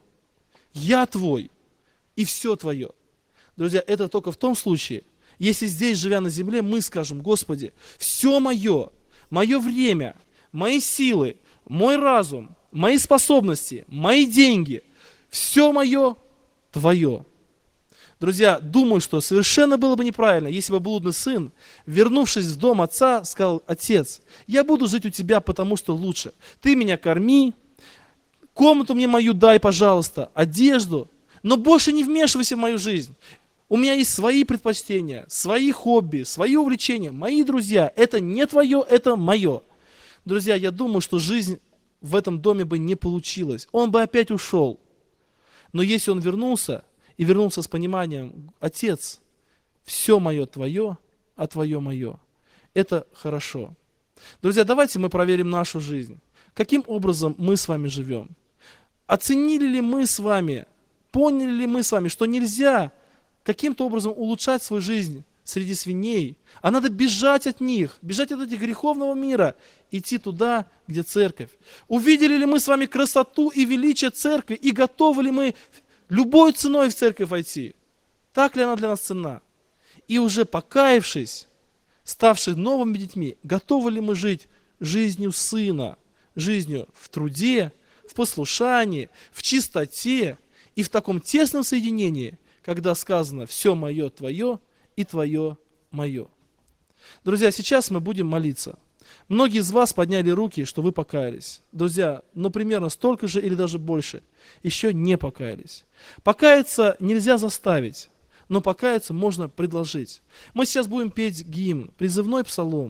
я твой, и все твое. Друзья, это только в том случае, если здесь, живя на земле, мы скажем: Господи, все мое, мое время, мои силы, мой разум, мои способности, мои деньги, все мое твое. Друзья, думаю, что совершенно было бы неправильно, если бы блудный сын, вернувшись в дом отца, сказал: отец, я буду жить у тебя, потому что лучше. Ты меня корми, комнату мне мою дай, пожалуйста, одежду, но больше не вмешивайся в мою жизнь. У меня есть свои предпочтения, свои хобби, свои увлечения, мои друзья. Это не твое, это мое. Друзья, я думаю, что жизнь в этом доме бы не получилась. Он бы опять ушел. Но если он вернулся, и вернулся с пониманием: отец, все мое твое, а твое мое. Это хорошо. Друзья, давайте мы проверим нашу жизнь. Каким образом мы с вами живем? Оценили ли мы с вами, поняли ли мы с вами, что нельзя каким-то образом улучшать свою жизнь среди свиней, а надо бежать от них, бежать от этих греховного мира, идти туда, где церковь? Увидели ли мы с вами красоту и величие церкви, и готовы ли мы любой ценой в церковь войти? Так ли она для нас ценна? И уже покаявшись, ставшие новыми детьми, готовы ли мы жить жизнью сына, жизнью в труде, в послушании, в чистоте и в таком тесном соединении, когда сказано: все мое твое и твое мое. Друзья, сейчас мы будем молиться. Многие из вас подняли руки, что вы покаялись. Друзья, примерно столько же или даже больше еще не покаялись. Покаяться нельзя заставить, но покаяться можно предложить. Мы сейчас будем петь гимн, призывной псалом.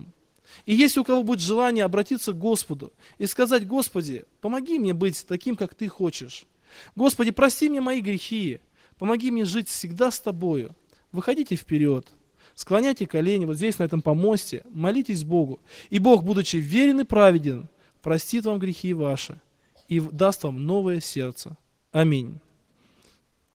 И если у кого будет желание обратиться к Господу и сказать: Господи, помоги мне быть таким, как Ты хочешь. Господи, прости мне мои грехи. Помоги мне жить всегда с Тобою. Выходите вперед, склоняйте колени вот здесь, на этом помосте, молитесь Богу. И Бог, будучи верен и праведен, простит вам грехи ваши и даст вам новое сердце. Аминь.